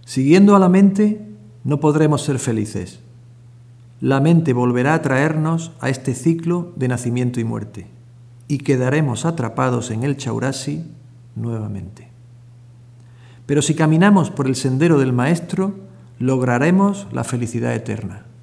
Siguiendo a la mente, no podremos ser felices. La mente volverá a traernos a este ciclo de nacimiento y muerte, y quedaremos atrapados en el Chaurasi nuevamente. Pero si caminamos por el sendero del Maestro, lograremos la felicidad eterna.